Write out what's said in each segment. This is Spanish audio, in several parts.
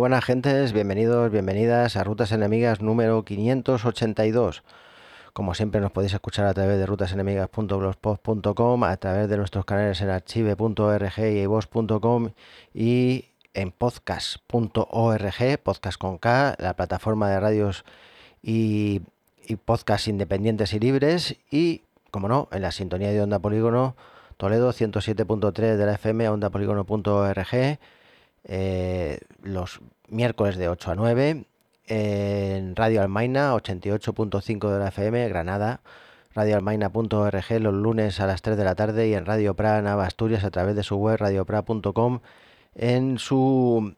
buenas gentes, bienvenidos, bienvenidas a Rutas Enemigas número 582. Como siempre nos podéis escuchar a través de rutasenemigas.blogspot.com, a través de nuestros canales en archive.org y iVoox.com y en podcast.org, podcast con K, la plataforma de radios y podcast independientes y libres, y, como no, en la sintonía de Onda Polígono Toledo 107.3 de la FM, ondapolígono.org, los miércoles de 8 a 9, en Radio Almaina 88.5 de la FM, Granada, radioalmaina.org los lunes a las 3 de la tarde, y en Radio Pra Nava Asturias a través de su web radiopra.com, en su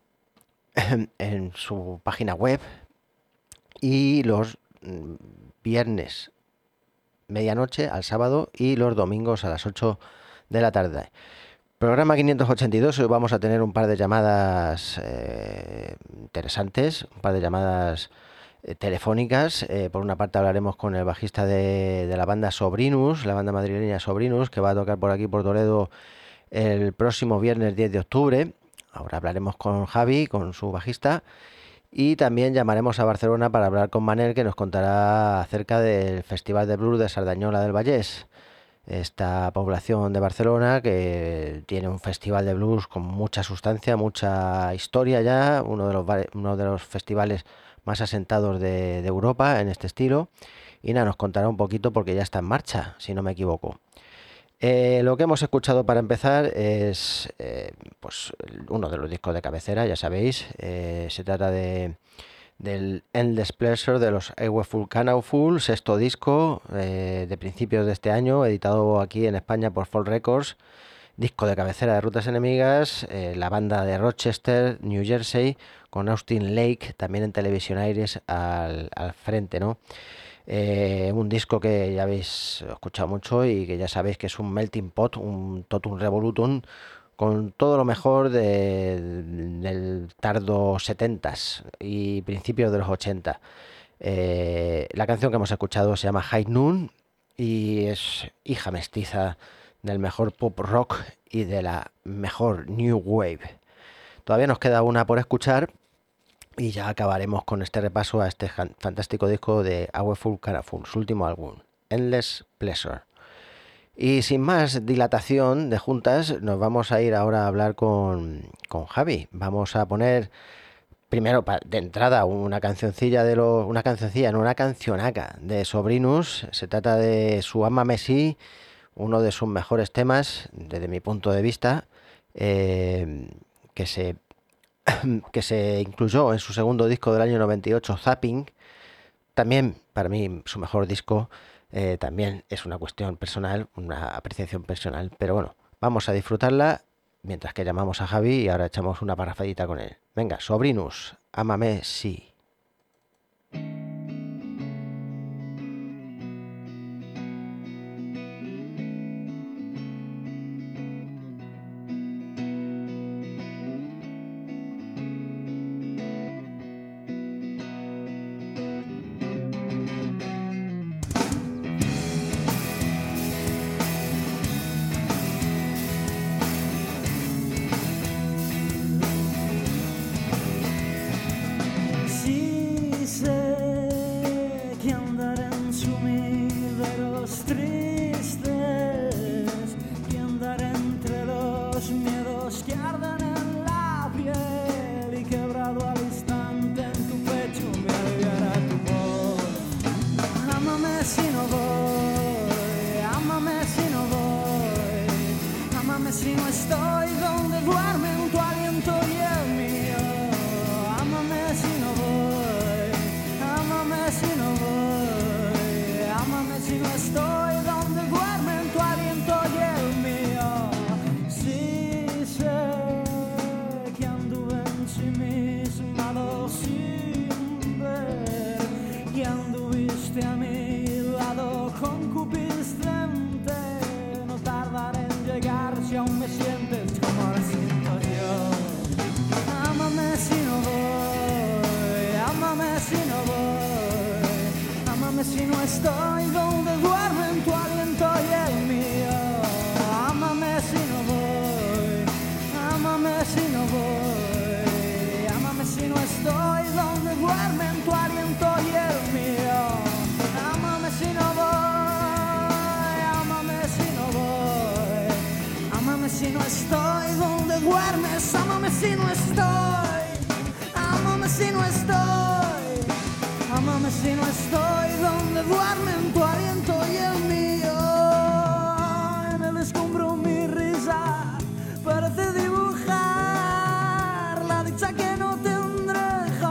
página web, y los viernes medianoche al sábado y los domingos a las 8 de la tarde. Programa 582, hoy vamos a tener un par de llamadas interesantes, un par de llamadas telefónicas. Por una parte hablaremos con el bajista de la banda Sobrinus, la banda madrileña Sobrinus, que va a tocar por aquí por Toledo el próximo viernes 10 de octubre. Ahora hablaremos con Javi, con su bajista, y también llamaremos a Barcelona para hablar con Manel, que nos contará acerca del Festival de Blues de Sardañola del Vallès. Esta población de Barcelona que tiene un festival de blues con mucha sustancia, mucha historia ya, uno de los festivales más asentados de Europa en este estilo. Y nada, nos contará un poquito porque ya está en marcha, si no me equivoco. Lo que hemos escuchado para empezar es pues uno de los discos de cabecera, ya sabéis. Se trata del Endless Pleasure de los Awful Canawful, sexto disco de principios de este año, editado aquí en España por Folk Records, disco de cabecera de Rutas Enemigas, la banda de Rochester, New Jersey, con Austin Lake también en Television Aires al frente, ¿no? Un disco que ya habéis escuchado mucho y que ya sabéis que es un melting pot, un totum revolutum, con todo lo mejor del tardo 70s y principios de los 80. La canción que hemos escuchado se llama High Noon y es hija mestiza del mejor pop rock y de la mejor new wave. Todavía nos queda una por escuchar y ya acabaremos con este repaso a este fantástico disco de Awful Canawful, su último álbum, Endless Pleasure. Y sin más dilatación de juntas, nos vamos a ir ahora a hablar con Javi. Vamos a poner primero de entrada una cancionaca de Sobrinus. Se trata de su Ámame Sí, uno de sus mejores temas desde mi punto de vista, que se incluyó en su segundo disco del año 98, Zapping. También para mí su mejor disco. También es una cuestión personal, una apreciación personal, pero bueno, vamos a disfrutarla mientras que llamamos a Javi y ahora echamos una parrafadita con él. Venga, Sobrinus, Ámame Sí. Si no estoy donde duermen tu aliento y el mío, ámame si no voy, ámame si no voy, ámame si no estoy donde duermes, ámame si no estoy, ámame si no estoy, ámame si no estoy donde duermen tu aliento y el mío. En el escombro mi risa parece dibujar la dicha que no tendré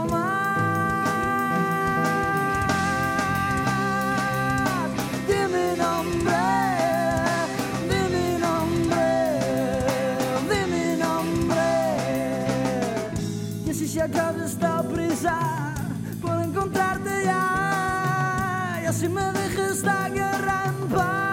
jamás. Di mi nombre, di mi nombre, di mi nombre. Que si se acaba esta prisa puedo encontrarte ya y así me dejes esta guerra en paz.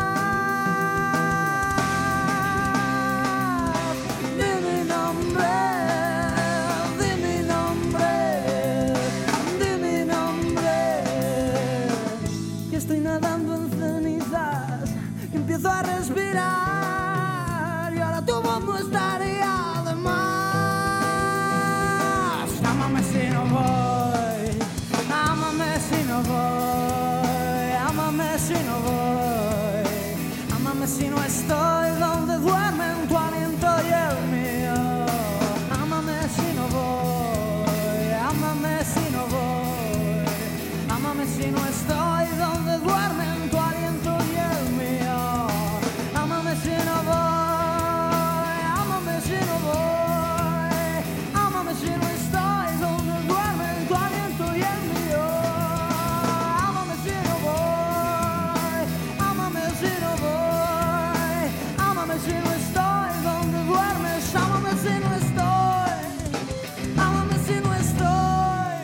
Di mi nombre, di mi nombre, di mi nombre. Que estoy nadando en cenizas, que empiezo a respirar y ahora tu voz no estaría de más. Ámame si no voy, ámame si no voy, ámame si no voy, ámame si no estoy donde duermen tu aliento y el mío. Ámame si no voy, ámame si no voy, ámame si no estoy donde duermen tu aliento y el mío. Ámame si no voy, ámame si no voy, ámame si no estoy donde duermen tu aliento y el mío. Ámame si no voy, ámame si no voy, ámame si no estoy donde duermes, ámame si no estoy, ámame si no estoy.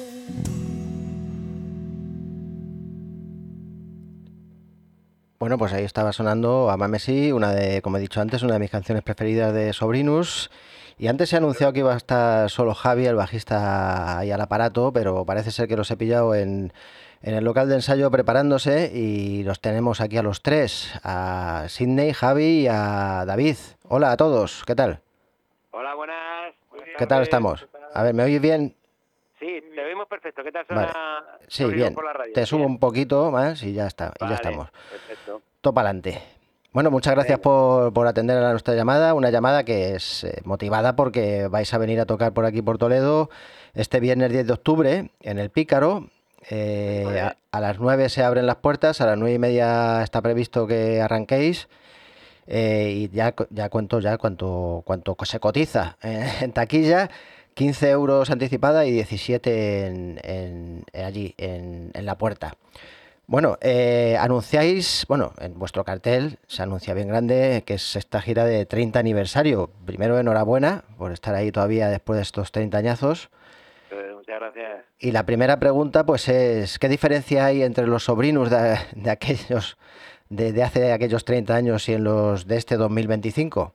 Bueno, pues ahí estaba sonando Amame Sí, una de, como he dicho antes, una de mis canciones preferidas de Sobrinus. Y antes se ha anunciado que iba a estar solo Javi, el bajista, ahí al aparato, pero parece ser que los he pillado en el local de ensayo preparándose y los tenemos aquí a los tres, a Sidney, Javi y a David. Hola a todos, ¿qué tal? Hola, buenas. Buenas ¿Qué tal tardes. estamos? A ver, ¿me oyes bien? Sí, te oímos perfecto. ¿Qué tal Vale. suena Sí, Sobrinus bien. por la radio? Te subo Bien. un poquito más y ya está, y ya Vale, estamos. perfecto. Todo para adelante. Bueno, muchas gracias Venga. por atender a nuestra llamada, una llamada que es motivada porque vais a venir a tocar por aquí por Toledo este viernes 10 de octubre en el Pícaro. A las 9 se abren las puertas, a las 9:30 está previsto que arranquéis y ya cuento ya cuánto se cotiza en taquilla. 15 euros anticipada y 17 allí en la puerta. Bueno, anunciáis, bueno, en vuestro cartel se anuncia bien grande que es esta gira de 30 aniversario. Primero, enhorabuena por estar ahí todavía después de estos 30 añazos. Muchas gracias. Y la primera pregunta, pues es, ¿qué diferencia hay entre los sobrinos de aquellos, de hace aquellos 30 años y en los de este 2025?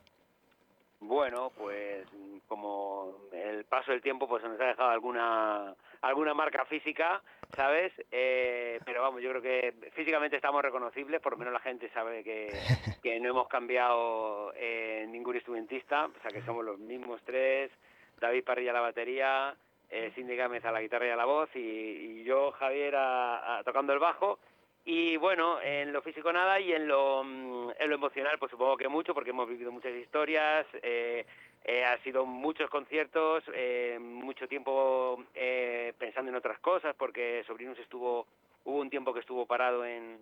Bueno, pues como el paso del tiempo pues nos ha dejado alguna marca física, ¿sabes? Pero vamos, yo creo que físicamente estamos reconocibles, por lo menos la gente sabe que no hemos cambiado ningún instrumentista, o sea que somos los mismos tres, David Parrilla a la batería, Cindy Gámez a la guitarra y a la voz y yo, Javier, tocando el bajo. Y bueno, en lo físico nada y en lo emocional pues supongo que mucho porque hemos vivido muchas historias, ha sido muchos conciertos, mucho tiempo pensando en otras cosas porque Sobrinus hubo un tiempo que estuvo parado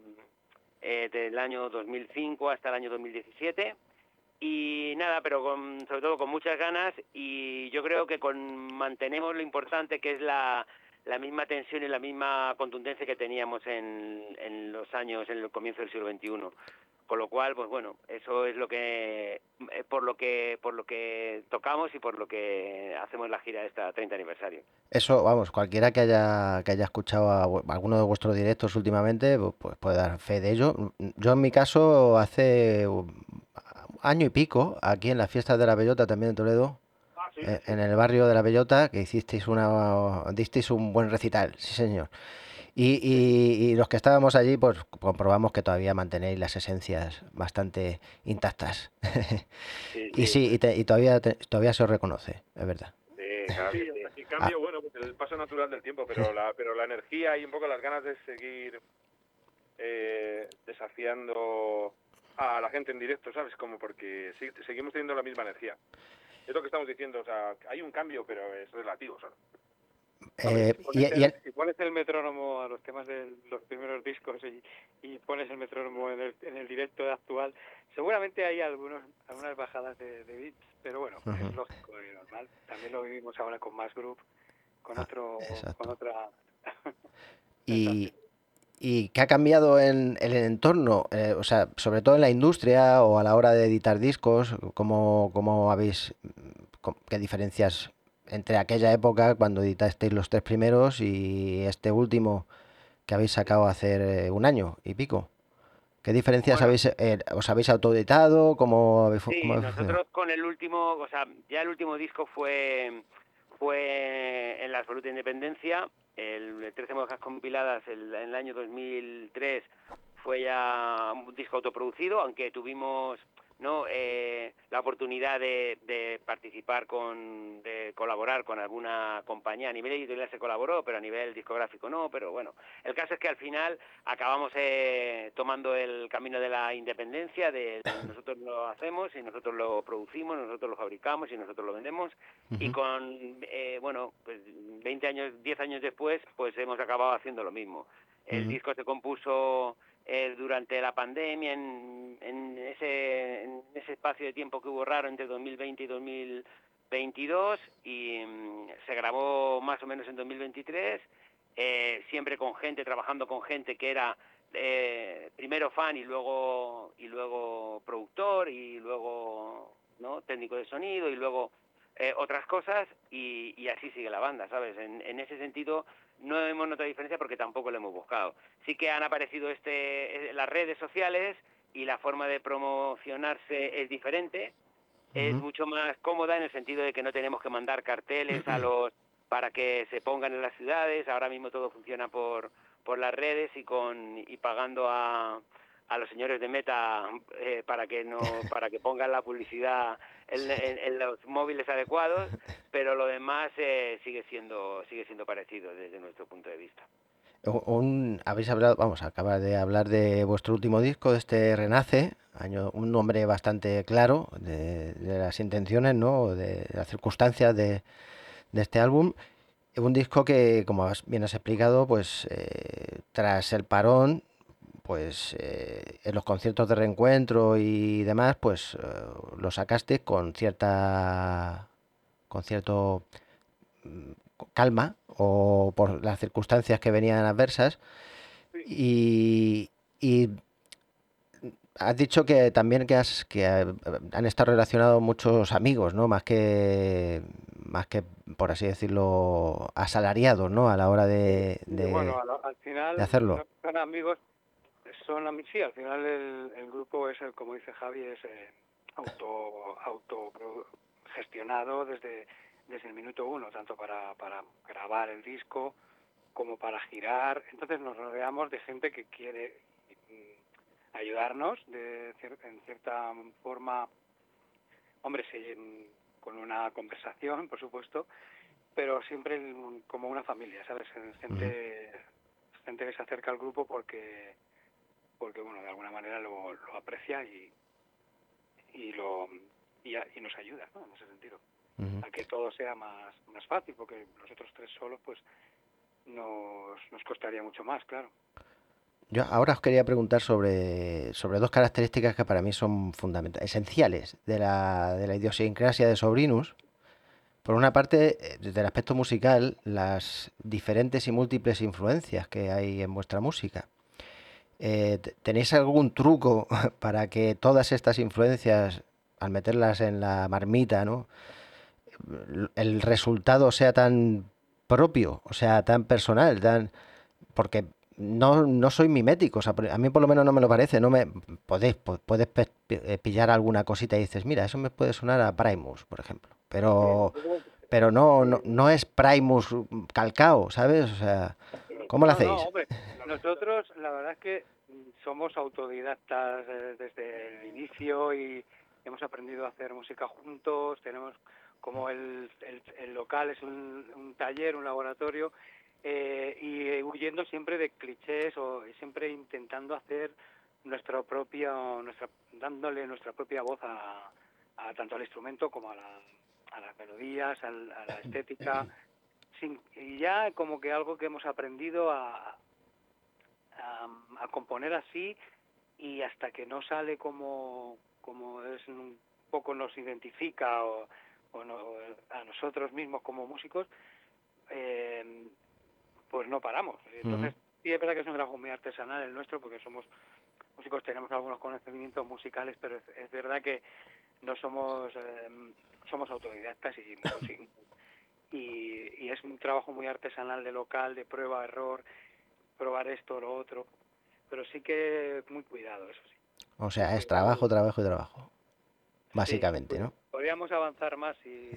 del año 2005 hasta el año 2017 y nada, pero sobre todo con muchas ganas y yo creo que mantenemos lo importante que es la misma tensión y la misma contundencia que teníamos en los años, en el comienzo del siglo XXI. Con lo cual, pues bueno, eso es lo que por lo que tocamos y por lo que hacemos la gira de esta 30 aniversario. Eso, vamos, cualquiera que haya escuchado alguno de vuestros directos últimamente, pues puede dar fe de ello. Yo en mi caso, hace año y pico, aquí en las fiestas de la Bellota, también en Toledo, en el barrio de la Bellota, que disteis un buen recital, sí señor. Y los que estábamos allí, pues comprobamos que todavía mantenéis las esencias bastante intactas. Y sí, y todavía se os reconoce, es verdad. Sí, claro que sí. Y cambio, bueno, pues el paso natural del tiempo, pero la energía y un poco las ganas de seguir desafiando a la gente en directo, ¿sabes? Como porque seguimos teniendo la misma energía. Es lo que estamos diciendo, o sea, hay un cambio, pero es relativo, ¿sabes? Si pones el metrónomo a los temas de los primeros discos y pones el metrónomo en el directo actual, seguramente hay algunas bajadas de beats, pero bueno, es lógico y normal. También lo vivimos ahora con más group, con otra ¿Y qué ha cambiado en el entorno? O sea, sobre todo en la industria o a la hora de editar discos, ¿cómo habéis, qué diferencias entre aquella época cuando editasteis los 3 primeros y este último que habéis sacado hace un año y pico? ¿Qué diferencias Bueno, os habéis autoeditado? sí, ¿Cómo habéis funcionado? nosotros con el último, o sea, ya el último disco fue en la absoluta independencia. El 13 Mojas Compiladas en el año 2003 fue ya un disco autoproducido, aunque tuvimos la oportunidad de participar de colaborar con alguna compañía. A nivel editorial se colaboró, pero a nivel discográfico no. Pero bueno, el caso es que al final acabamos tomando el camino de la independencia, nosotros lo hacemos y nosotros lo producimos, nosotros lo fabricamos y nosotros lo vendemos. Y con, pues 10 años después, pues hemos acabado haciendo lo mismo. El disco se compuso durante la pandemia, en ese espacio de tiempo que hubo raro entre 2020 y 2022, y se grabó más o menos en 2023, siempre con gente, trabajando con gente que era primero fan y luego productor y luego técnico de sonido y luego otras cosas, y así sigue la banda, ¿sabes? En ese sentido no hemos notado diferencia porque tampoco lo hemos buscado. Sí que han aparecido las redes sociales y la forma de promocionarse es diferente, es mucho más cómoda en el sentido de que no tenemos que mandar carteles para que se pongan en las ciudades. Ahora mismo todo funciona por las redes y pagando a los señores de Meta para que pongan la publicidad en los móviles adecuados, pero lo demás sigue siendo parecido desde nuestro punto de vista. Habéis hablado, acaba de hablar de vuestro último disco, de este Renace, un nombre bastante claro de las intenciones, ¿no? De las circunstancias de este álbum. Un disco que, como bien has explicado, pues tras el parón, pues en los conciertos de reencuentro y demás, pues lo sacaste con cierto calma o por las circunstancias que venían adversas. Y has dicho que también que han estado relacionados muchos amigos, ¿no? Más que por así decirlo, asalariados, ¿no? A la hora bueno, al final de hacerlo. no son amigos, sí, al final el grupo es, como dice Javi, es gestionado desde el minuto uno, tanto para grabar el disco como para girar. Entonces nos rodeamos de gente que quiere ayudarnos en cierta forma, hombre, con una conversación, por supuesto, pero siempre como una familia, ¿sabes? Gente que se acerca al grupo porque bueno, de alguna manera lo aprecia y nos ayuda, ¿no? En ese sentido, a que todo sea más fácil, porque nosotros tres solos pues nos costaría mucho más, claro. Yo ahora os quería preguntar sobre dos características que para mí son fundamentales, esenciales de la idiosincrasia de Sobrinus. Por una parte, desde el aspecto musical, las diferentes y múltiples influencias que hay en vuestra música. ¿Tenéis algún truco para que todas estas influencias, al meterlas en la marmita, ¿no? El resultado sea tan propio, o sea, tan personal, porque no soy mimético, o sea, a mí por lo menos no me lo parece, no me puedes pillar alguna cosita y dices, mira, eso me puede sonar a Primus, por ejemplo, pero no es Primus calcao, ¿sabes? O sea, ¿cómo lo hacéis? No, hombre, nosotros la verdad es que somos autodidactas desde el inicio y hemos aprendido a hacer música juntos. Tenemos como el local es un taller, un laboratorio, y huyendo siempre de clichés o siempre intentando hacer dándole nuestra propia voz a tanto al instrumento como a las melodías, a la estética, y ya como que algo que hemos aprendido a componer así, y hasta que no sale como es un poco nos identifica o a nosotros mismos como músicos, pues no paramos. Entonces, sí es verdad que es un trabajo muy artesanal el nuestro, porque somos músicos, tenemos algunos conocimientos musicales, pero es verdad que no somos autodidactas y es un trabajo muy artesanal de local, de prueba, error, probar esto, lo otro, pero sí que muy cuidado, eso sí. O sea, es trabajo, trabajo y trabajo, básicamente, Sí, ¿no? podríamos avanzar más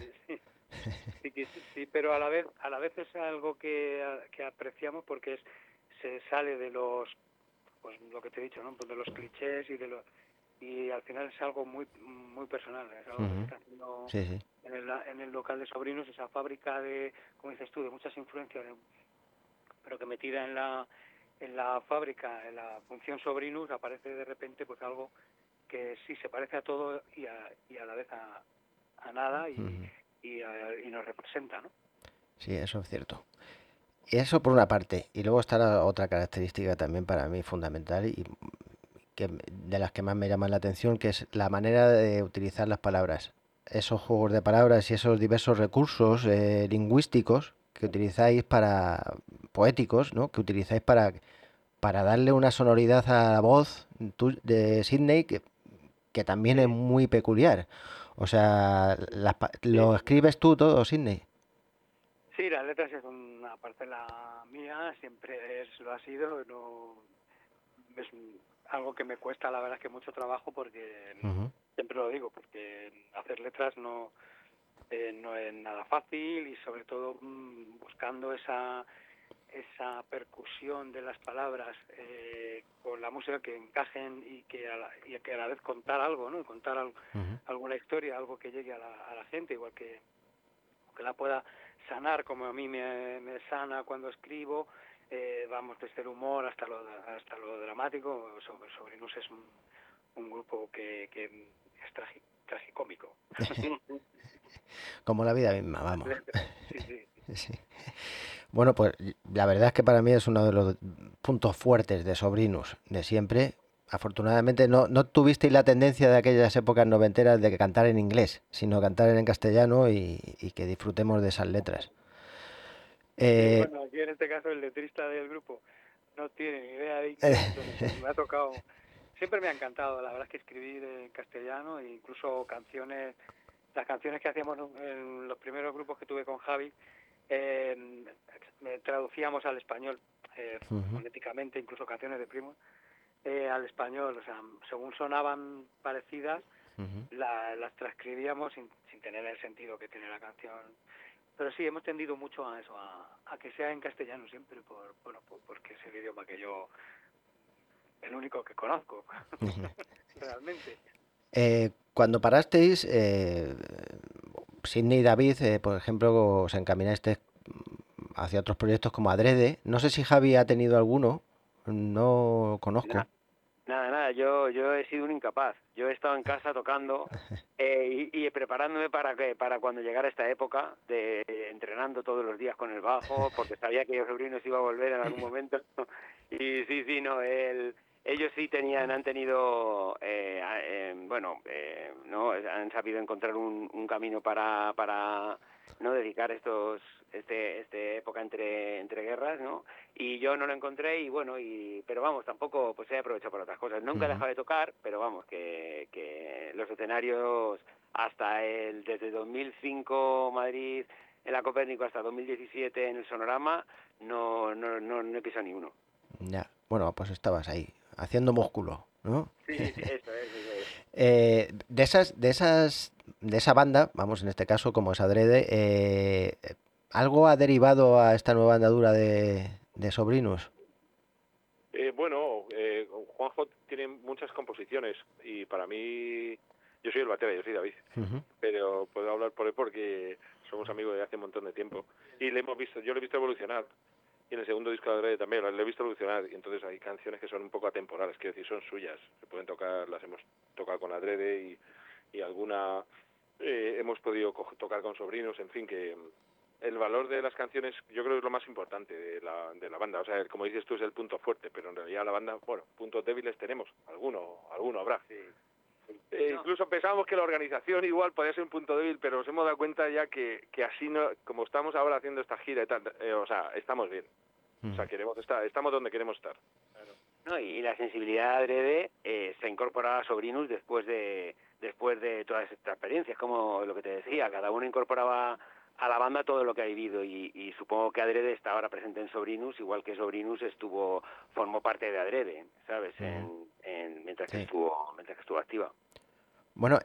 sí, pero a la vez es algo que apreciamos, porque se sale de los, pues lo que te he dicho, ¿no? Pues de los clichés y al final es algo muy muy personal, es algo que se está haciendo Sí, sí. en el local de Sobrinos, esa fábrica de, como dices tú, de muchas influencias, pero que metida en la fábrica, en la función Sobrinus, aparece de repente pues algo que sí se parece a todo y a la vez a nada, y nos representa, ¿no? Sí, eso es cierto. Y eso por una parte. Y luego está la otra característica también para mí fundamental y que de las que más me llaman la atención, que es la manera de utilizar las palabras. Esos juegos de palabras y esos diversos recursos lingüísticos que utilizáis poéticos, ¿no? Que utilizáis para darle una sonoridad a la voz de Sydney que también es muy peculiar. O sea, ¿lo escribes tú todo, Sydney? Sí, las letras es una parcela mía, siempre lo ha sido, no es algo que me cuesta, la verdad, es que mucho trabajo, porque siempre lo digo, porque hacer letras no es nada fácil, y sobre todo buscando esa percusión de las palabras con la música, que encajen y que a la vez contar algo, ¿no? Contar alguna historia, algo que llegue a la gente, igual que la pueda sanar, como a mí me sana cuando escribo, vamos desde el humor hasta lo dramático. Sobrinos es un grupo que es tragicómico. Como la vida misma, vamos. Sí. Sí. Bueno, pues la verdad es que para mí es uno de los puntos fuertes de Sobrinus de siempre. Afortunadamente no tuvisteis la tendencia de aquellas épocas noventeras de cantar en inglés, sino cantar en castellano y que disfrutemos de esas letras. Bueno, aquí en este caso el letrista del grupo no tiene ni idea de inglés, entonces me ha tocado. Siempre me ha encantado, la verdad, es que escribir en castellano, e incluso las canciones que hacíamos en los primeros grupos que tuve con Javi, traducíamos al español fonéticamente, incluso canciones de Primo, al español, o sea, según sonaban parecidas, las transcribíamos sin tener el sentido que tiene la canción. Pero sí, hemos tendido mucho a eso, a que sea en castellano siempre, porque es el idioma que yo, el único que conozco, realmente. Cuando parasteis, Sydney y David, por ejemplo, os encaminasteis hacia otros proyectos como Adrede. No sé si Javi ha tenido alguno, no conozco. Nada, yo he sido un incapaz. Yo he estado en casa tocando y preparándome para cuando llegara esta época, de entrenando todos los días con el bajo, porque sabía que los sobrinos iba a volver en algún momento. Y sí, no, ellos sí han tenido, no, han sabido encontrar un camino para no dedicar este época entre guerras, ¿no? Y yo no lo encontré, y bueno, pero vamos, tampoco pues he aprovechado para otras cosas. Nunca he dejado de tocar, pero vamos, que los escenarios desde 2005 Madrid en la Copérnico hasta 2017 en el Sonorama no he pisado ni uno. Ya, bueno, pues estabas ahí, haciendo músculo, ¿no? Sí, eso es. De esa banda, vamos, en este caso, como es Adrede, ¿algo ha derivado a esta nueva andadura de Sobrinos? Juanjo tiene muchas composiciones, y para mí, yo soy el batera, yo soy David, pero puedo hablar por él porque somos amigos de hace un montón de tiempo, y yo lo he visto evolucionar. y en el segundo disco de Adrede también, lo he visto evolucionar, y entonces hay canciones que son un poco atemporales, quiero decir, son suyas, se pueden tocar, las hemos tocado con Adrede y alguna hemos podido tocar con sobrinos, en fin, que el valor de las canciones yo creo que es lo más importante de la banda, o sea, como dices tú, es el punto fuerte, pero en realidad la banda, bueno, puntos débiles tenemos, alguno habrá. Sí. Incluso pensábamos que la organización igual podía ser un punto débil, pero nos hemos dado cuenta ya que así, no, como estamos ahora haciendo esta gira y tal, o sea, estamos bien. O sea, estamos donde queremos estar. Claro. No, y la sensibilidad Adrede se incorpora a Sobrinus después de todas estas experiencias, como lo que te decía, cada uno incorporaba a la banda todo lo que ha vivido y supongo que Adrede está ahora presente en Sobrinus, igual que Sobrinus formó parte de Adrede, ¿sabes? Mientras que estuvo activa. Bueno,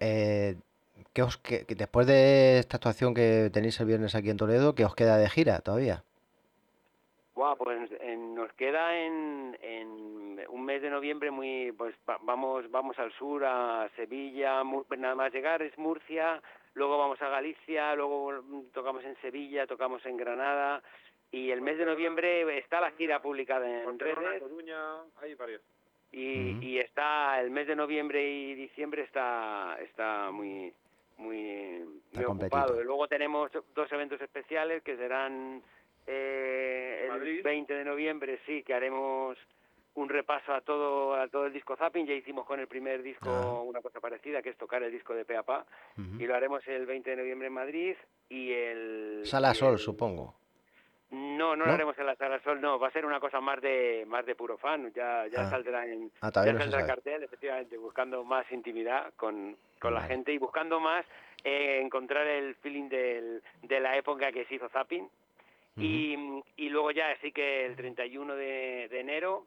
que después de esta actuación que tenéis el viernes aquí en Toledo, ¿qué os queda de gira todavía? Wow, pues nos queda en un mes de noviembre pues vamos al sur, a Sevilla, nada más llegar es Murcia, luego vamos a Galicia, luego tocamos en Sevilla, tocamos en Granada, y el mes de noviembre está la gira publicada en redes. Coruña, hay varios. Y está el mes de noviembre y diciembre está muy ocupado. Y luego tenemos 2 eventos especiales que serán el 20 de noviembre, sí, que haremos un repaso a todo el disco Zapping. Ya hicimos con el primer disco una cosa parecida, que es tocar el disco de Pe a Pa, y lo haremos el 20 de noviembre en Madrid. Y Sala Sol, supongo. No lo haremos en la Sala Sol, no, va a ser una cosa más de puro fan, ya saldrá en cartel, efectivamente, buscando más intimidad con la gente y buscando más encontrar el feeling de la época que se hizo Zapping. Y luego ya sí que el 31 de enero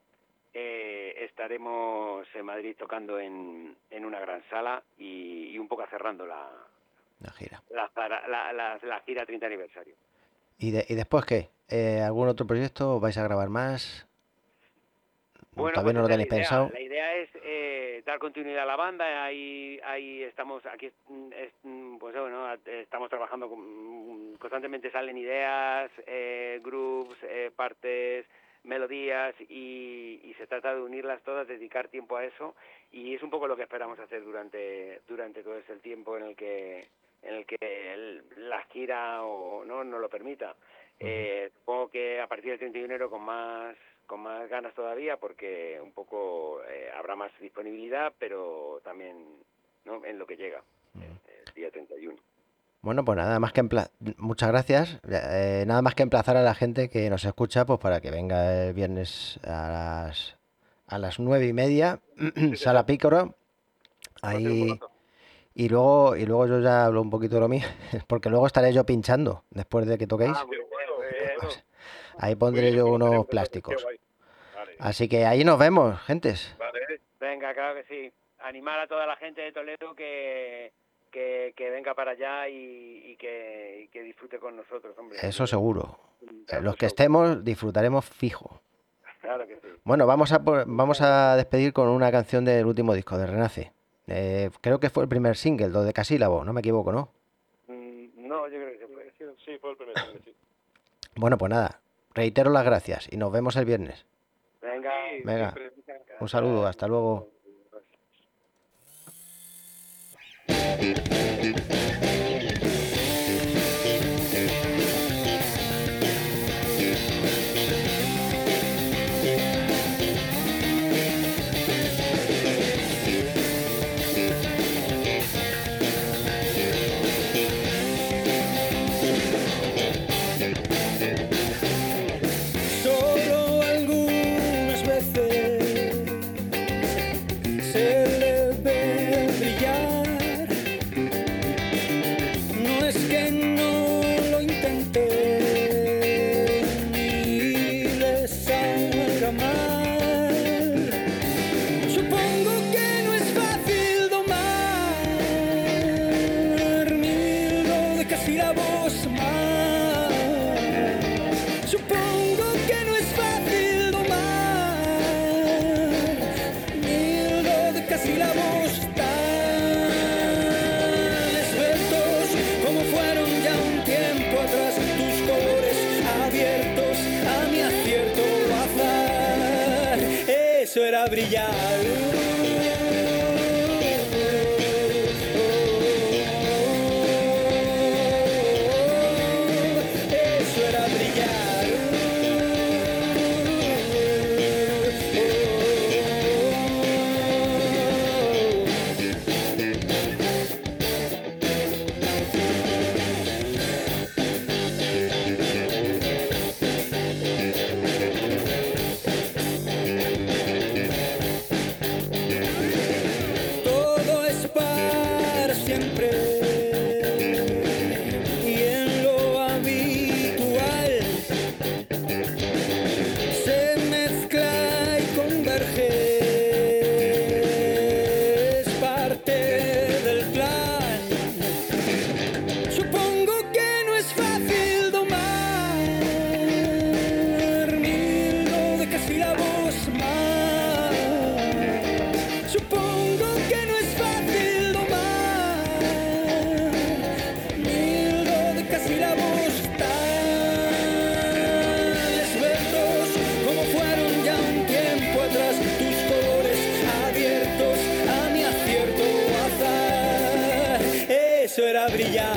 estaremos en Madrid tocando en una gran sala y un poco cerrando la gira. La gira 30 aniversario. ¿Y después qué? ¿Algún otro proyecto? ¿Vais a grabar más? Bueno, ¿Todavía no lo tenéis pensado? La idea es dar continuidad a la banda. Ahí estamos, aquí pues bueno, estamos trabajando constantemente, salen ideas, grooves, partes, melodías, y se trata de unirlas todas, dedicar tiempo a eso, y es un poco lo que esperamos hacer durante todo ese tiempo en el que la gira no lo permita. Supongo que a partir del 31 de enero con más ganas todavía, porque un poco habrá más disponibilidad, pero también, ¿no?, en lo que llega el día 31. Bueno, pues nada más que muchas gracias. Nada más que emplazar a la gente que nos escucha, pues para que venga el viernes a las 9:30, Sala Pícoro. Ahí. Y luego yo ya hablo un poquito de lo mío, porque luego estaré yo pinchando después de que toquéis. Pues ahí pondré yo unos plásticos. Así que ahí nos vemos, gentes. Venga, claro que sí. Animar a toda la gente de Toledo que venga para allá y que disfrute con nosotros, hombre. Eso seguro. Los que estemos disfrutaremos fijo. Claro que sí. Bueno, vamos a despedir con una canción del último disco de Renace. Creo que fue el primer single, lo de Casílabo, no me equivoco, ¿no? No, yo creo que fue. Sí, fue el primer single, sí. Bueno, pues nada, reitero las gracias y nos vemos el viernes. Venga. Un saludo, hasta luego. Solo algunas veces se le ve brillar. No es que no lo intente ni le salga mal. Supongo que no es fácil domar ni lo de casílabos más. Supongo que no es fácil domar ni lo de casílabos tan esbeltos como fueron ya un tiempo atrás tus colores abiertos a mi acción. Eso era brillar. Todo es para siempre y en lo habitual se mezcla y converge, es parte del plan. Supongo que no es fácil domar 1000 decasílabos más. Supongo que no es fácil domar 1000 decasílabos tan esbeltos como fueron ya un tiempo atrás tus colores abiertos a mi acierto azar. Eso era brillar.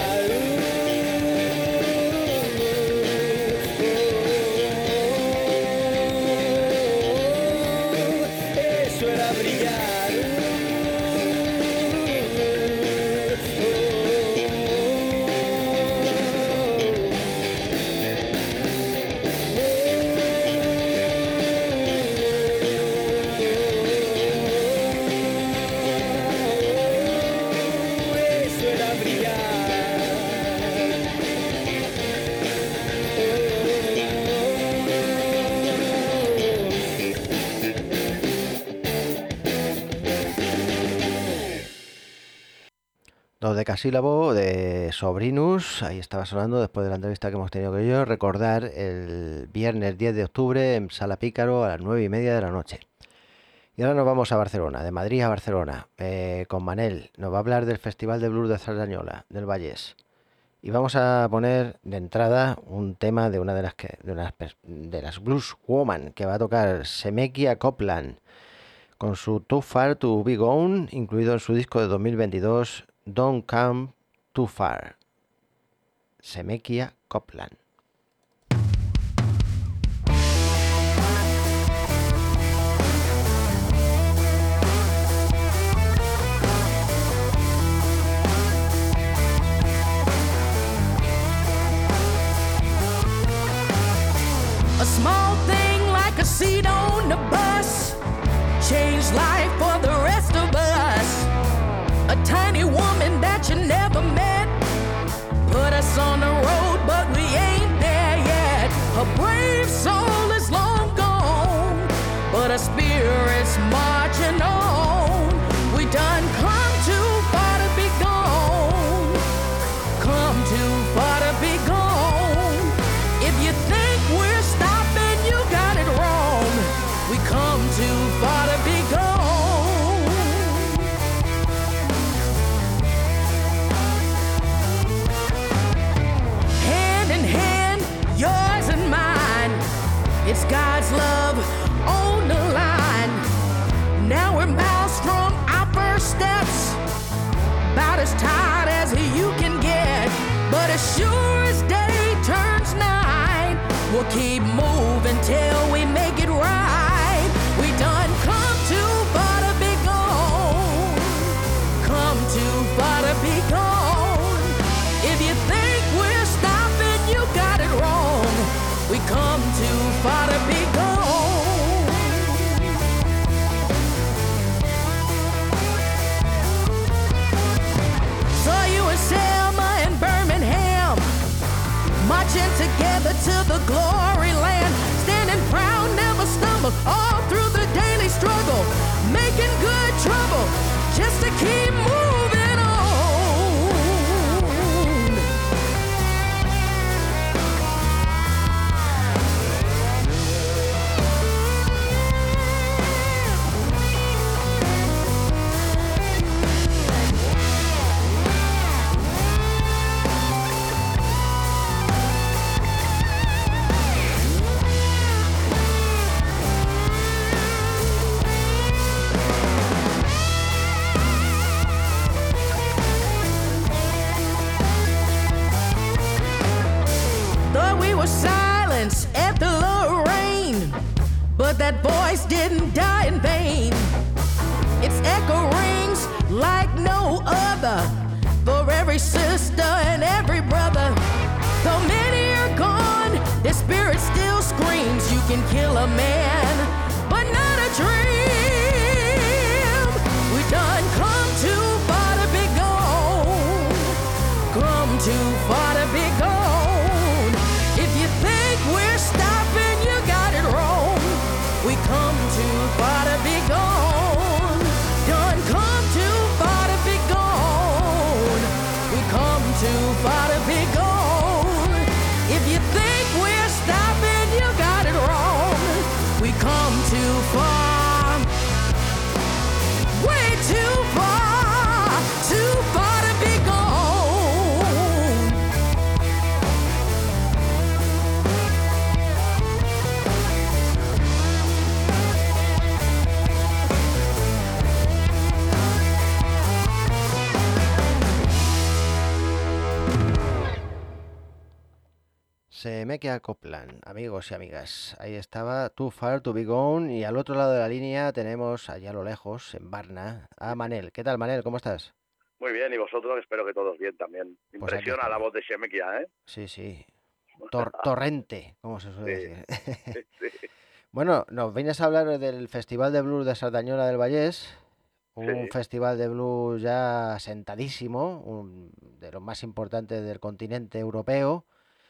Eso era brillar. Eso era brillar. Dodecasílabo de Sobrinus, ahí estaba sonando después de la entrevista que hemos tenido con ellos. Recordar el viernes 10 de octubre en Sala Pícaro a las 9:30 de la noche. Y ahora nos vamos a Barcelona, de Madrid a Barcelona, con Manel. Nos va a hablar del Festival de Blues de Cerdanyola, del Vallès. Y vamos a poner de entrada un tema de una de las Blues Woman que va a tocar Shemekia Copeland con su Too Far to Be Gone, incluido en su disco de 2022 Don't Come Too Far. Shemekia Copeland. A small thing like a seat on the bus changed life for the rest of us. A tiny woman that you never met put us on the road, but we ain't there yet. Her brave soul is long gone, but her spirit's marching on. We done come too far to be gone, come too far to be gone. If you think we're stopping, you got it wrong. We come too far to be gone. Hand in hand, yours and mine. It's God's love on the line. Now we're maelstrom, our first steps, about as tired as you can get. But as sure as day turns night, we'll keep moving till we make it right. We done come too far to be gone, come too far to be gone. If you think we're stopping, you got it wrong. We come too far to be gone. Saw you in Selma and Birmingham, marching together to the glory land, standing proud, never stumble, all through the daily struggle, making good trouble, just to keep moving on. but that voice didn't die in vain. Its echo rings like no other for every sister and every brother. Though many are gone, their spirit still screams. You can kill a man, but not a dream. We done come too far to be gone. Come too far to be gone. If you think we're stopping, you got it wrong. We come too far to be gone. Done come too far to be gone. We come too far to be gone. If you think we're stopping, you got it wrong. We come too far. Way too far to be gone. Se me queda Copland, amigos y amigas. Ahí estaba Too Far to Be Gone. Y al otro lado de la línea tenemos, allá a lo lejos, en Varna, a Manel. ¿Qué tal, Manel? ¿Cómo estás? Muy bien, y vosotros espero que todos bien también. Pues aquí Impresiona la estamos. voz de Shemekia, ¿eh? Sí, sí. Torrente, como se suele Sí. decir. Sí. Bueno, nos vienes a hablar del Festival de Blues de Sardañola del Vallès, un Sí. festival de blues ya asentadísimo, de los más importantes del continente europeo,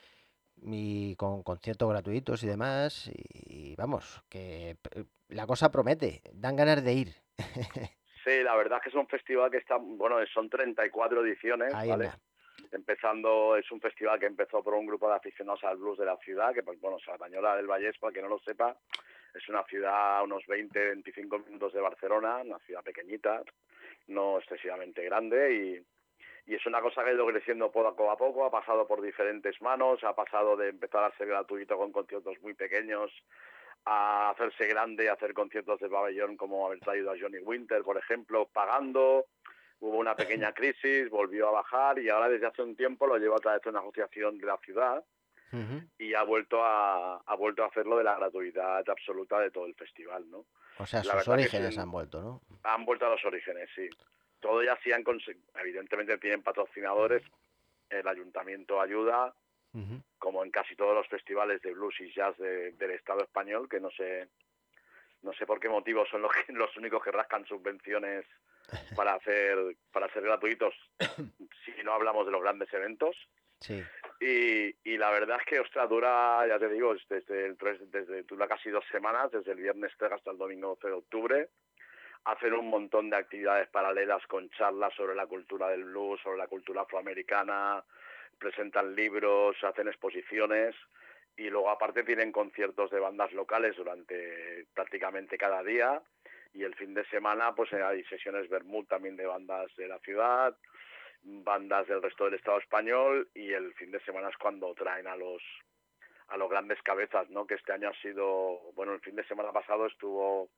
y con conciertos gratuitos y demás, y vamos, que la cosa promete, dan ganas de ir. Sí, la verdad es que es un festival que está, bueno, son 34 ediciones, Ahí ¿vale? anda. Empezando, es un festival que empezó por un grupo de aficionados al blues de la ciudad, que pues bueno, Sardañola del Vallès, para que no lo sepa, es una ciudad a unos 20-25 minutos de Barcelona, una ciudad pequeñita, no excesivamente grande, y es una cosa que ha ido creciendo poco a poco, ha pasado por diferentes manos, ha pasado de empezar a ser gratuito con conciertos muy pequeños a hacerse grande, a hacer conciertos de pabellón como haber traído a Johnny Winter, por ejemplo, pagando. Hubo una pequeña crisis, volvió a bajar y ahora desde hace un tiempo lo lleva otra vez a una asociación de la ciudad Ujú. y ha vuelto a hacerlo de la gratuidad absoluta de todo el festival, ¿no? O sea, La sus verdad que orígenes sí. han vuelto, ¿no? Han vuelto a los orígenes, sí. Todo ya sí han evidentemente tienen patrocinadores, el ayuntamiento ayuda, Ujú. como en casi todos los festivales de blues y jazz del Estado español, que no sé por qué motivos son los únicos que rascan subvenciones para ser gratuitos si no hablamos de los grandes eventos. Sí. Y la verdad es que, ostras, dura, ya te digo, dura casi 2 semanas, desde el viernes 3 hasta el domingo 12 de octubre. Hacen un montón de actividades paralelas con charlas sobre la cultura del blues, sobre la cultura afroamericana, presentan libros, hacen exposiciones y luego aparte tienen conciertos de bandas locales durante prácticamente cada día y el fin de semana pues hay sesiones vermut también de bandas de la ciudad, bandas del resto del Estado español y el fin de semana es cuando traen a los grandes cabezas, ¿no? Que este año ha sido, bueno, el fin de semana pasado estuvo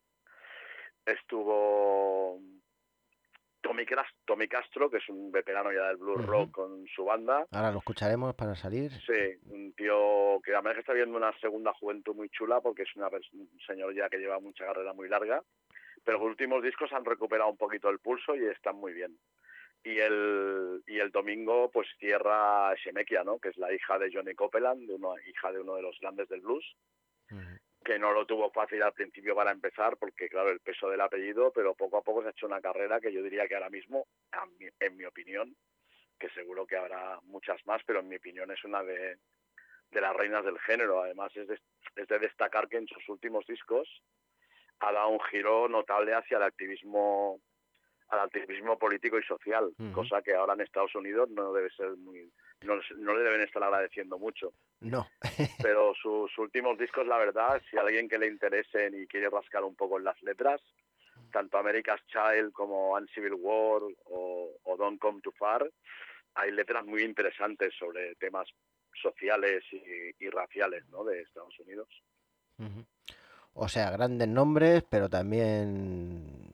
Tommy Castro, que es un veterano ya del blues Ujú. rock con su banda. Ahora lo escucharemos para salir. Sí, un tío que además que está viendo una segunda juventud muy chula porque es un señor ya que lleva mucha carrera muy larga, pero los últimos discos han recuperado un poquito el pulso y están muy bien. Y el domingo pues cierra Shemekia, ¿no? Que es la hija de Johnny Copeland, hija de uno de los grandes del blues, Ujú. que no lo tuvo fácil al principio para empezar porque claro, el peso del apellido, pero poco a poco se ha hecho una carrera que yo diría que ahora mismo, en mi opinión, que seguro que habrá muchas más, pero en mi opinión es una de las reinas del género. Además es de destacar que en sus últimos discos ha dado un giro notable hacia el activismo político y social, Ujú. cosa que ahora en Estados Unidos no debe ser no le deben estar agradeciendo mucho. No. Pero sus últimos discos, la verdad, si a alguien que le interesen y quiere rascar un poco en las letras, tanto America's Child como Uncivil War o Don't Come Too Far, hay letras muy interesantes sobre temas sociales y raciales, ¿no? De Estados Unidos. Ujú. O sea, grandes nombres, pero también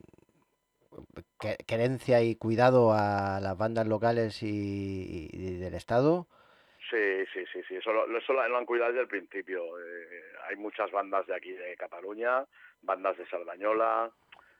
querencia y cuidado a las bandas locales y del estado. Sí. Eso lo han cuidado desde el principio. Hay muchas bandas de aquí de Cataluña, bandas de Sardañola,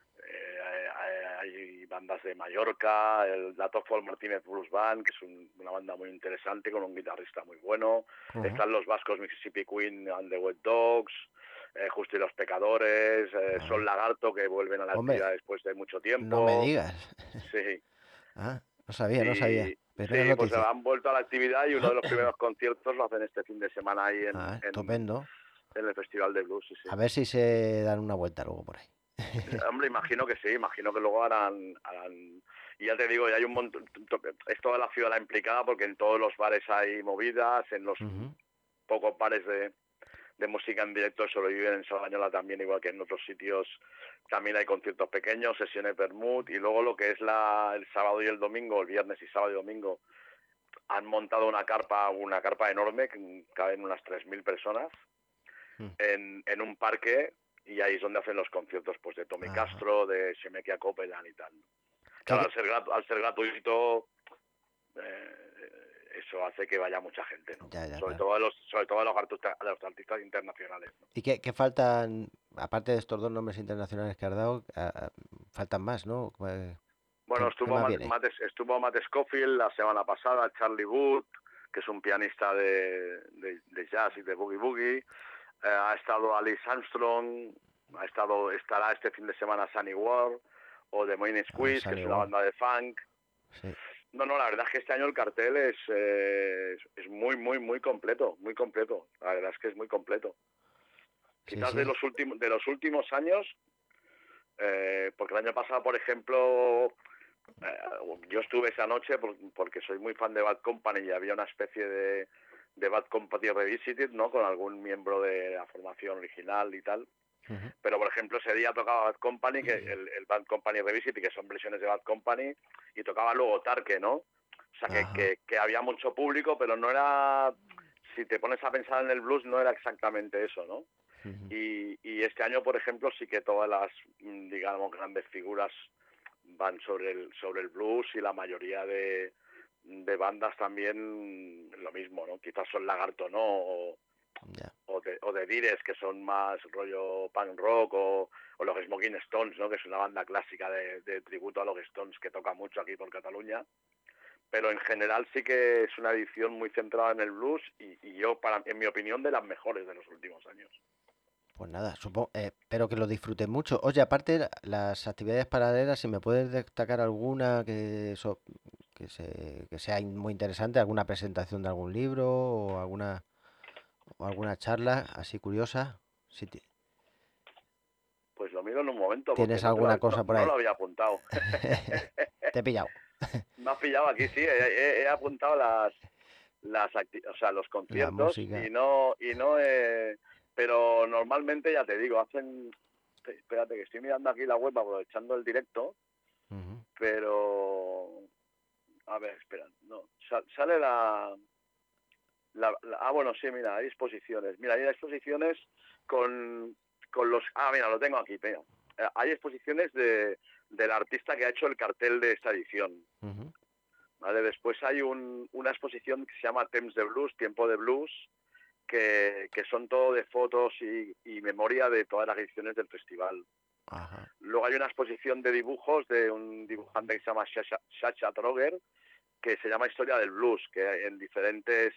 hay bandas de Mallorca, la Tofol Martínez Blues Band, que es una banda muy interesante con un guitarrista muy bueno. Están los vascos Mississippi Queen and the Wet Dogs, Justo y los Pecadores, Sol Lagarto, que vuelven a la Hombre, actividad después de mucho tiempo. No me digas. Sí. No sabía. Primera Sí, pues noticia. han vuelto a la actividad y uno de los primeros conciertos lo hacen este fin de semana ahí Estupendo. en el Festival de Blues. Sí. A ver si se dan una vuelta luego por ahí. Hombre, imagino que sí, imagino que luego harán... Y ya te digo, ya hay un montón... Es toda la ciudad la implicada porque en todos los bares hay movidas, en los pocos bares de música en directo sobreviven en Sardañola también, igual que en otros sitios. También hay conciertos pequeños, sesiones vermut, y luego lo que es el sábado y el domingo, el viernes y sábado y domingo, han montado una carpa enorme, que caben unas 3.000 personas, en un parque, y ahí es donde hacen los conciertos pues de Tommy Castro, de Shemekia Copeland y tal. Claro, al ser gratuito, eso hace que vaya mucha gente, ¿no? Sobre todo a los artistas internacionales, ¿no? ¿Y qué faltan, aparte de estos dos nombres internacionales que has dado, faltan más, ¿no? Bueno, estuvo Matt Scofield la semana pasada, Charlie Wood, que es un pianista de jazz y de boogie. Ha estado Alice Armstrong, estará este fin de semana Sunny Ward, o The Main Squeeze, que es una banda de funk. Sí. No, la verdad es que este año el cartel es muy completo, muy completo. La verdad es que es muy completo. Quizás de los últimos años, porque el año pasado, por ejemplo, yo estuve esa noche porque soy muy fan de Bad Company y había una especie de Bad Company Revisited, ¿no? Con algún miembro de la formación original y tal. Pero, por ejemplo, ese día tocaba Bad Company, que el Bad Company Revisited, que son versiones de Bad Company, y tocaba luego Tarque, ¿no? O sea, que había mucho público, pero no era... Si te pones a pensar en el blues, no era exactamente eso, ¿no? Y este año, por ejemplo, sí que todas las, digamos, grandes figuras van sobre el blues, y la mayoría de bandas también lo mismo, ¿no? Quizás Son Lagarto, ¿no? O de Dires, que son más rollo punk rock, o los Smoking Stones, ¿no? Que es una banda clásica de tributo a los Stones que toca mucho aquí por Cataluña. Pero en general sí que es una edición muy centrada en el blues y yo, en mi opinión, de las mejores de los últimos años. Pues nada, espero que lo disfruten mucho. Oye, aparte las actividades paralelas, si me puedes destacar alguna que sea muy interesante, alguna presentación de algún libro o alguna charla así curiosa. Pues lo miro en un momento. ¿Tienes alguna cosa por ahí? No lo había apuntado. Te he pillado. Me has pillado aquí, sí. He apuntado los conciertos y no pero normalmente, ya te digo, espérate que estoy mirando aquí la web aprovechando el directo, pero a ver, espera, no, sale bueno, sí, mira, hay exposiciones. Mira, hay exposiciones con los... mira, lo tengo aquí, mira. Hay exposiciones del artista que ha hecho el cartel de esta edición. ¿Vale? Después hay una exposición que se llama Temps de Blues, Tiempo de Blues, que son todo de fotos y memoria de todas las ediciones del festival. Luego hay una exposición de dibujos de un dibujante que se llama Sacha Troger, que se llama Historia del Blues, que en diferentes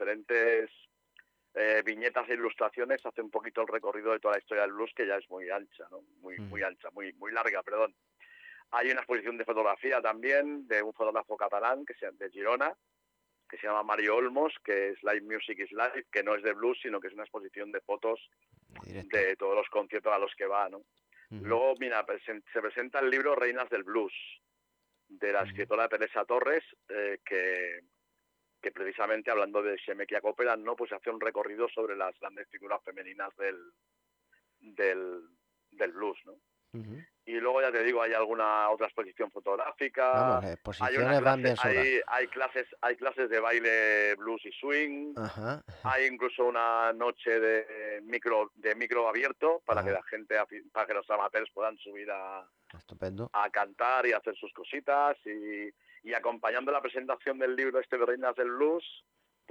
viñetas e ilustraciones hace un poquito el recorrido de toda la historia del blues, que ya es muy ancha, ¿no? Muy ancha, muy larga, perdón. Hay una exposición de fotografía también de un fotógrafo catalán de Girona, que se llama Mario Olmos, que es Live Music is Live, que no es de blues, sino que es una exposición de fotos de todos los conciertos a los que va, ¿no? Luego, mira, se presenta el libro Reinas del Blues, de la escritora Teresa Torres, que precisamente, hablando de Shemekia Copeland, ¿no? Pues hace un recorrido sobre las grandes figuras femeninas del blues, ¿no? Y luego, ya te digo, hay alguna otra exposición fotográfica. Vamos, las exposiciones van bien solas. Hay clases de baile blues y swing. Hay incluso una noche de micro abierto para que la gente, para que los amateurs puedan subir a cantar y hacer sus cositas, y acompañando la presentación del libro de Reinas del Blues,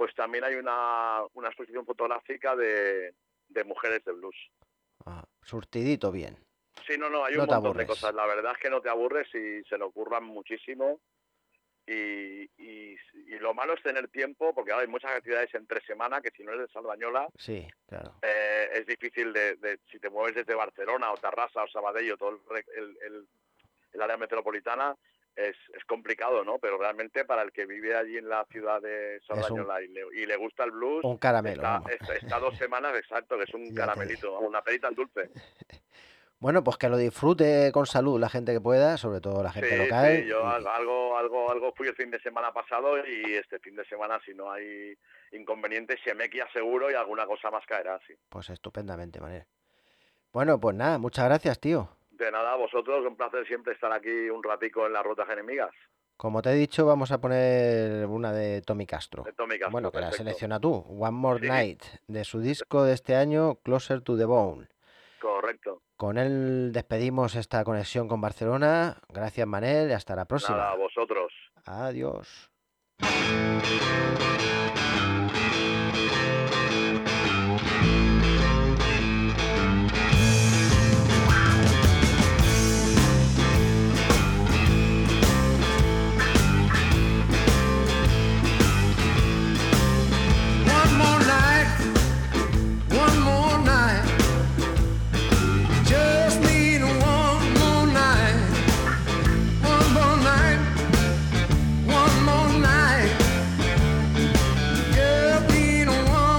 pues también hay una exposición fotográfica de mujeres de blues. Surtidito bien. Sí, no, hay No un te montón de aburres. cosas. La verdad es que no te aburres y se le ocurran muchísimo. Y lo malo es tener tiempo, porque ahora hay muchas actividades entre semana que si no eres de Sardañola, Sí, claro. es difícil si te mueves desde Barcelona o Tarrasa o Sabadell o todo el área metropolitana, es complicado, ¿no? Pero realmente para el que vive allí en la ciudad de Sardañola y le gusta el blues, Un caramelo, vamos. está 2 semanas, exacto, que es un Ya te caramelito, una perita en dulce. Bueno, pues que lo disfrute con salud la gente que pueda, sobre todo la gente local. Sí, yo algo fui el fin de semana pasado y este fin de semana, si no hay inconvenientes, Shemekia seguro y alguna cosa más caerá, sí. Pues estupendamente, Manel. Bueno, pues nada, muchas gracias, tío. De nada, a vosotros, un placer siempre estar aquí un ratico en las rutas enemigas. Como te he dicho, vamos a poner una de Tommy Castro. De Tommy Castro, Bueno, que la perfecto. selecciona tú. One More Sí. Night, de su disco de este año, Closer to the Bone. Correcto. Con él despedimos esta conexión con Barcelona. Gracias, Manel, y hasta la próxima. Nada, a vosotros. Adiós. One more night, one more night. Just need one more night, one more night, one more night. Just need one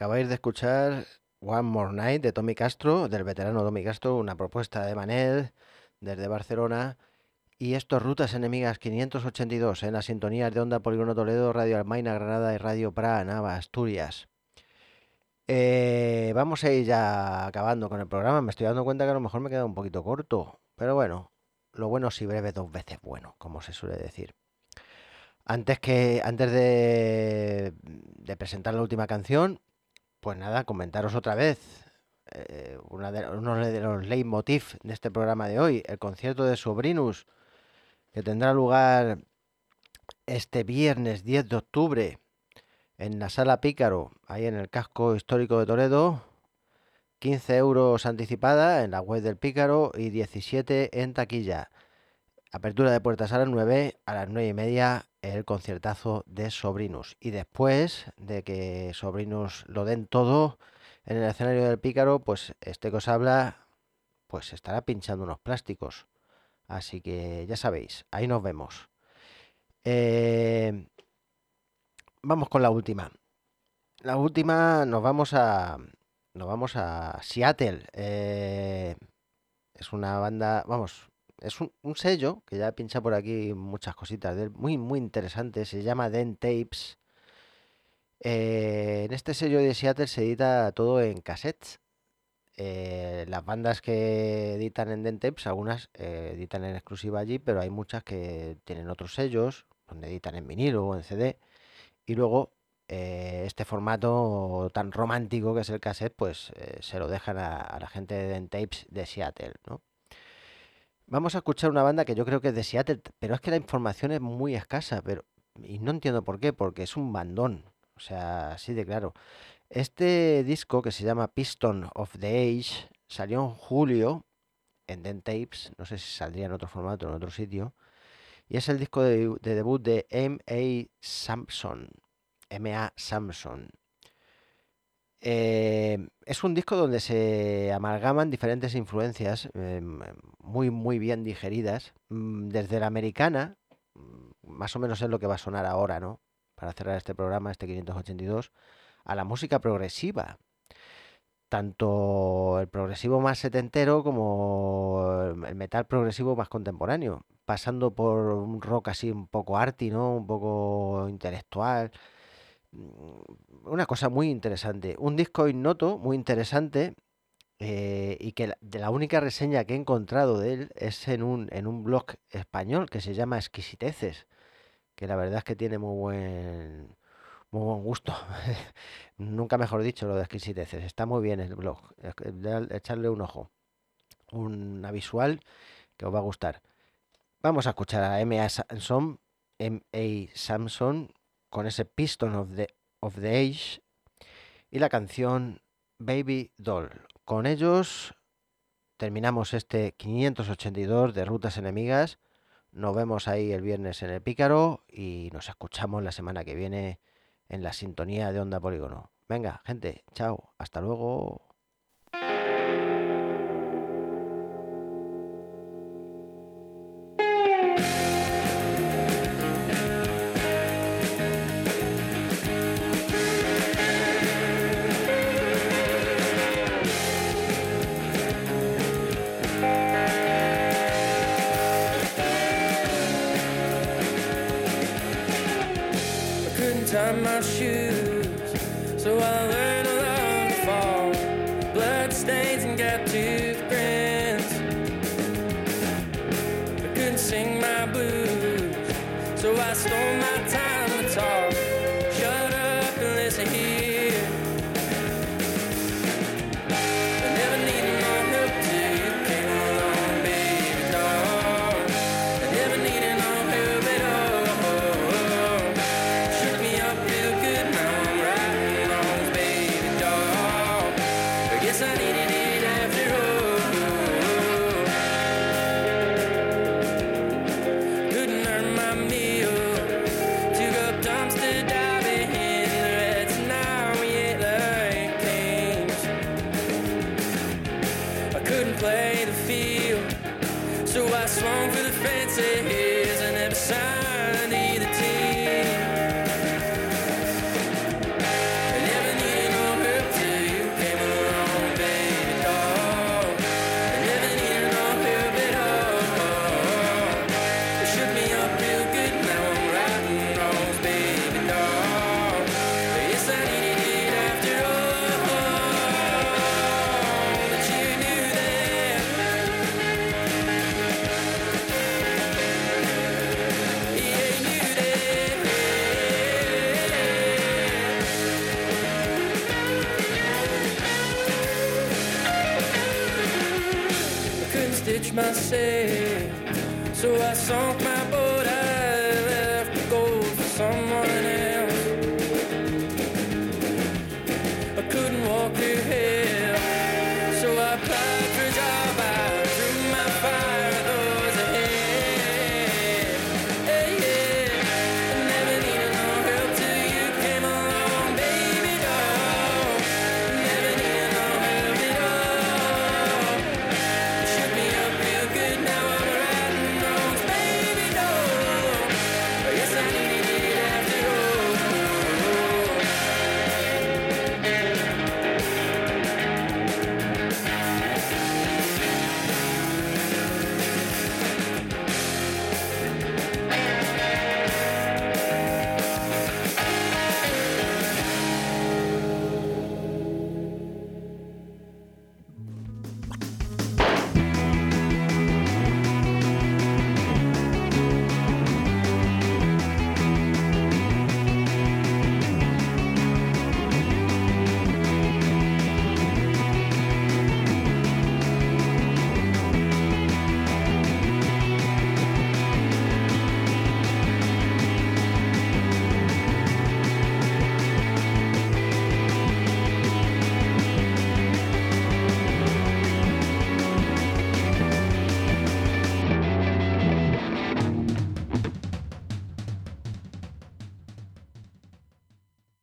Acabáis de escuchar One More Night de Tommy Castro, del veterano Tommy Castro, una propuesta de Manel desde Barcelona. Y esto es Rutas Enemigas 582 en las sintonías de Onda Polígono Toledo, Radio Almaina Granada y Radio Pra Nava Asturias. Vamos a ir ya acabando con el programa. Me estoy dando cuenta que a lo mejor me queda un poquito corto, pero bueno, lo bueno si breve 2 veces bueno, como se suele decir. Antes de presentar la última canción, pues nada, comentaros otra vez uno de los leitmotiv de este programa de hoy, el concierto de Sobrinus, que tendrá lugar este viernes 10 de octubre en la Sala Pícaro, ahí en el casco histórico de Toledo. 15 euros anticipada en la web del Pícaro y 17 en taquilla. Apertura de puertas a las 9, a las 9:30 el conciertazo de Sobrinus. Y después de que Sobrinus lo den todo en el escenario del Pícaro, pues este que os habla pues estará pinchando unos plásticos. Así que ya sabéis, ahí nos vemos. Vamos con la última. La última nos vamos a Seattle. Es una banda, vamos, es un sello que ya pincha por aquí muchas cositas de él, muy muy interesante. Se llama Den Tapes. En este sello de Seattle se edita todo en cassettes. Las bandas que editan en Den Tapes, algunas editan en exclusiva allí, pero hay muchas que tienen otros sellos donde editan en vinilo o en CD. Y luego este formato tan romántico que es el cassette, pues se lo dejan a la gente de Den Tapes de Seattle, ¿no? Vamos a escuchar una banda que yo creo que es de Seattle, pero es que la información es muy escasa, y no entiendo por qué, porque es un bandón, o sea, así de claro. Este disco, que se llama Piston of the Age, salió en julio en Den Tapes, no sé si saldría en otro formato, en otro sitio, y es el disco de debut de M.A. Sampson. Es un disco donde se amalgaman diferentes influencias muy muy bien digeridas, desde la americana, más o menos es lo que va a sonar ahora, ¿no? Para cerrar este programa, este 582, a la música progresiva, tanto el progresivo más setentero como el metal progresivo más contemporáneo, pasando por un rock así un poco arty, ¿no? Un poco intelectual. Una cosa muy interesante, un disco ignoto muy interesante, y que de la única reseña que he encontrado de él es en un blog español que se llama Exquisiteces, que la verdad es que tiene muy buen gusto. Nunca mejor dicho lo de Exquisiteces, está muy bien el blog, echarle un ojo, una visual que os va a gustar. Vamos a escuchar a M.A. Sampson con ese Piston of the Age y la canción Baby Doll. Con ellos terminamos este 582 de Rutas Enemigas. Nos vemos ahí el viernes en el Pícaro y nos escuchamos la semana que viene en la sintonía de Onda Polígono. Venga, gente, chao, hasta luego. Tie my shoes, so I learned to love the fall. Blood stains and got toothprints. I couldn't sing my blues, so I stole my time to talk. Shut up and listen here. I never needed no help till you came along, baby doll. I never needed no help at all. Shook me up real good, now I'm right wrongs, baby doll. I guess I needed it after all. Couldn't earn my meal, took up dumpster diving in the reds, now we ate like kings. I couldn't play the field, so I swung for the fences and never signed either team. I never needed no help. reach my say. So I sunk my boat